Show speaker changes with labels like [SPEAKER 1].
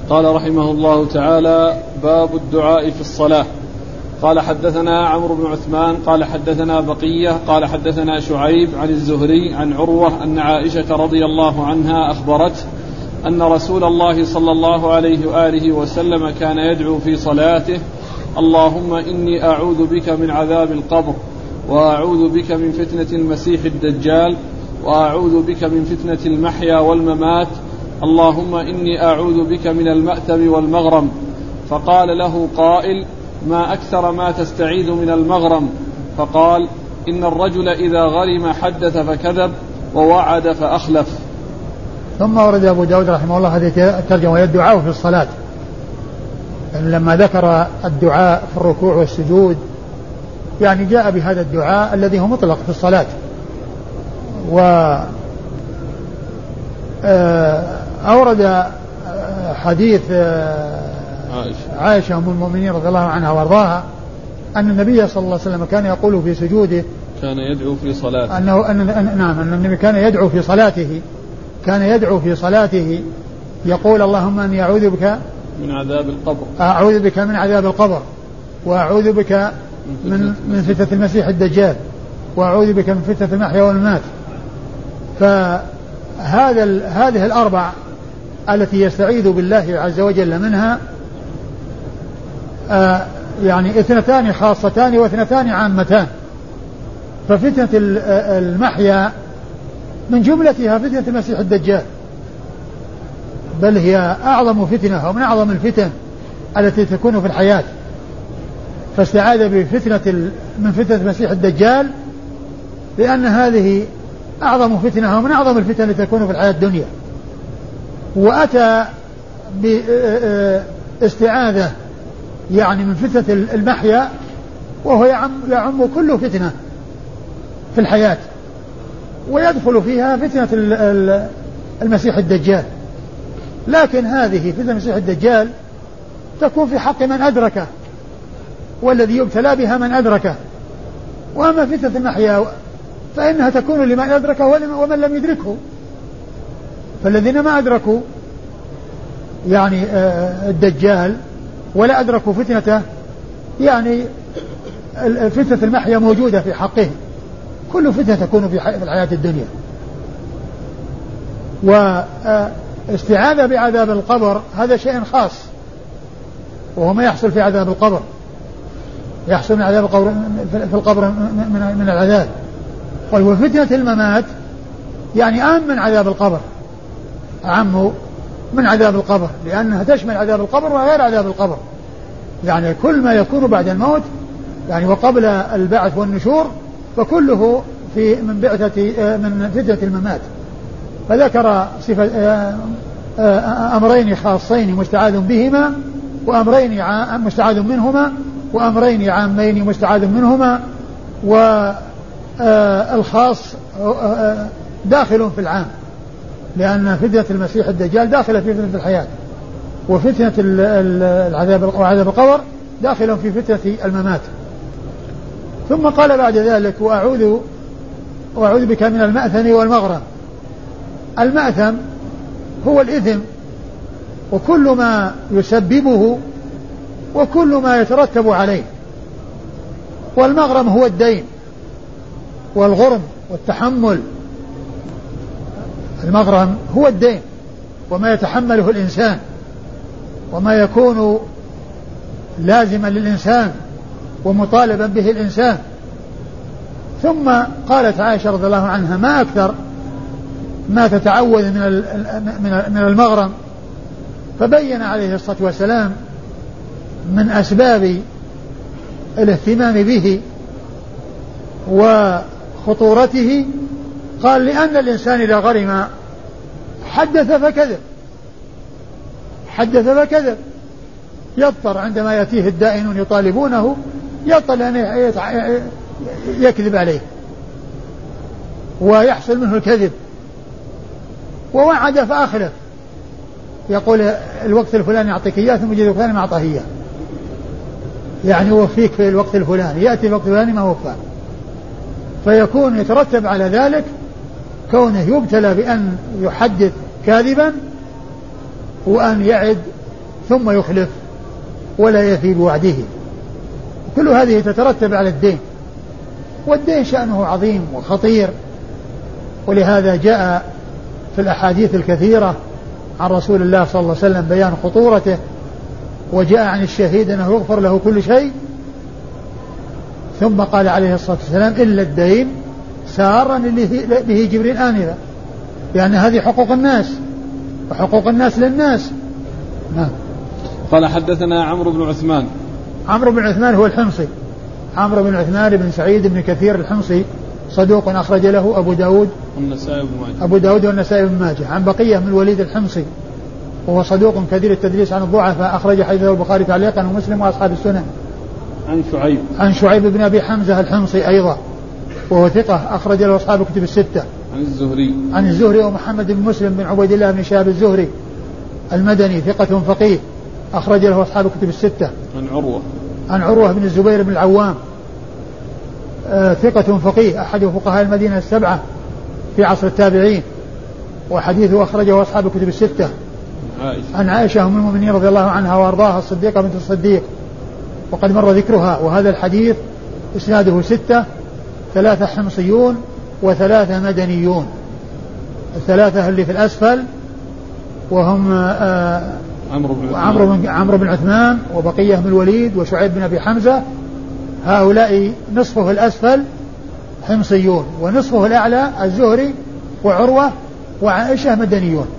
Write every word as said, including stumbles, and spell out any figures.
[SPEAKER 1] قال رحمه الله تعالى: باب الدعاء في الصلاة. قال حدثنا عمرو بن عثمان قال حدثنا بقية قال حدثنا شعيب عن الزهري عن عروة أن عائشة رضي الله عنها أخبرته أن رسول الله صلى الله عليه وآله وسلم كان يدعو في صلاته: اللهم إني أعوذ بك من عذاب القبر، وأعوذ بك من فتنة المسيح الدجال، وأعوذ بك من فتنة المحيا والممات، اللهم إني أعوذ بك من المأثم والمغرم. فقال له قائل: ما أكثر ما تستعيذ من المغرم؟ فقال: إن الرجل إذا غرم حدث فكذب ووعد فأخلف.
[SPEAKER 2] ثم ورد أبو داود رحمه الله هذه الترجمة: وهي الدعاء في الصلاة. يعني لما ذكر الدعاء في الركوع والسجود يعني جاء بهذا الدعاء الذي هو مطلق في الصلاة. و أورد حديث عائشة أم المؤمنين رضي الله عنها وارضاها أن النبي صلى الله عليه وسلم كان يقول في سجوده،
[SPEAKER 1] كان يدعو في صلاته،
[SPEAKER 2] أنه أن نعم أن النبي كان يدعو في صلاته كان يدعو في صلاته يقول: اللهم أني أعوذ بك
[SPEAKER 1] من عذاب القبر،
[SPEAKER 2] أعوذ بك من عذاب القبر، وأعوذ بك من من فتنة المسيح الدجال، وأعوذ بك من فتنة المحيا والممات. فهذا هذه الأربع التي يستعيذ بالله عز وجل منها آه يعني اثنتان خاصتان واثنتان عامتان. ففتنة المحيا من جملتها فتنة المسيح الدجال، بل هي أعظم فتنة ومن أعظم الفتن التي تكون في الحياة. فاستعاذ بفتنة من فتنة المسيح الدجال لأن هذه أعظم فتنة ومن أعظم الفتن التي تكون في الحياة الدنيا. وأتى باستعاذة يعني من فتنة المحيا، وهو يعم, يعم كل فتنة في الحياة، ويدخل فيها فتنة المسيح الدجال. لكن هذه فتنة المسيح الدجال تكون في حق من أدركه، والذي يبتلى بها من أدركه. وأما فتنة المحيا فإنها تكون لمن أدركه ومن لم يدركه. فالذين ما أدركوا يعني الدجال ولا أدركوا فتنته يعني فتنة المحيا موجودة في حقهم. كل فتنة تكون في الحياة الدنيا. واستعاذة بعذاب القبر هذا شيء خاص، وهو ما يحصل في عذاب القبر، يحصل من عذاب القبر في القبر من, من العذاب. وفتنة الممات يعني أعم من عذاب القبر، أعم من عذاب القبر، لأنها تشمل عذاب القبر وغير عذاب القبر. يعني كل ما يكون بعد الموت يعني وقبل البعث والنشور فكله في من بعثة من فتنة الممات. فذكر صفة أمرين خاصين مستعاذ بهما، وأمرين مستعاذ منهما، وأمرين عامين مستعاذ منهما. والخاص داخل في العام، لأن فتنة المسيح الدجال داخلة في فتنة الحياة، وفتنة العذاب وعذاب القبر داخل في فتنة الممات. ثم قال بعد ذلك: وأعوذ وأعوذ بك من المأثم والمغرم. المأثم هو الإثم وكل ما يسببه وكل ما يترتب عليه، والمغرم هو الدين والغرم والتحمل. المغرم هو الدين وما يتحمله الإنسان وما يكون لازما للإنسان ومطالبا به الإنسان. ثم قالت عائشة رضي الله عنها: ما أكثر ما تتعوذ من من المغرم. فبين عليه الصلاة والسلام من أسباب الاهتمام به وخطورته، قال: لأن الإنسان إذا غرم حدث فكذب حدث فكذب يضطر عندما يأتيه الدائنون يطالبونه يضطر أن يكذب عليه ويحصل منه الكذب. ووعد فأخلف، يقول الوقت الفلاني أعطيك إياه ثم يجي الفلاني ما أعطاه إياه، يعني وفيك في الوقت الفلاني، يأتي الوقت الفلاني ما وفاه. فيكون يترتب على ذلك كونه يبتلى بأن يحدث كاذبا، وأن يعد ثم يخلف ولا يفي بوعده. كل هذه تترتب على الدين، والدين شأنه عظيم وخطير، ولهذا جاء في الأحاديث الكثيرة عن رسول الله صلى الله عليه وسلم بيان خطورته، وجاء عن الشهيد أنه يغفر له كل شيء. ثم قال عليه الصلاة والسلام إلا الدين سارا به جبريل آنذا، لأن هذه حقوق الناس وحقوق الناس للناس. نعم.
[SPEAKER 1] قال حدثنا عمرو بن عثمان.
[SPEAKER 2] عمرو بن عثمان هو الحمصي، عمرو بن عثمان بن سعيد بن كثير الحمصي، صدوق أخرج له أبو داود
[SPEAKER 1] والنسائي بن ماجه.
[SPEAKER 2] أبو داود والنسائي بن ماجه. عن بقية من الوليد الحمصي وهو صدوق كثير التدليس عن الضعفاء، أخرج حديثه البخاري تعليقا ومسلم وأصحاب السنن.
[SPEAKER 1] عن شعيب
[SPEAKER 2] عن شعيب بن أبي حمزة الحمصي أيضا وهو ثقة، أخرج له أصحاب الكتب الستة.
[SPEAKER 1] عن الزهري
[SPEAKER 2] عن الزهري ومحمد بن مسلم بن عبيد الله بن شهاب الزهري المدني ثقة فقيه، أخرج له أصحاب الكتب الستة.
[SPEAKER 1] عن عروة
[SPEAKER 2] عن عروة بن الزبير بن العوام آه ثقة فقيه، أحد فقهاء المدينة السبعة في عصر التابعين، وحديثه أخرجه أصحاب الكتب الستة.
[SPEAKER 1] عائشة.
[SPEAKER 2] عن عائشة أم المؤمنين رضي الله عنها وأرضاها الصديقة بنت الصديق، وقد مر ذكرها. وهذا الحديث إسناده ستة، ثلاثة حمصيون وثلاثة مدنيون، الثلاثة اللي في الأسفل وهم آه
[SPEAKER 1] عمرو بن
[SPEAKER 2] عمرو بن عمرو بن عثمان وبقية بن الوليد وشعيب بن أبي حمزة، هؤلاء نصفه الأسفل حمصيون ونصفه الأعلى الزهري وعروة وعائشة مدنيون.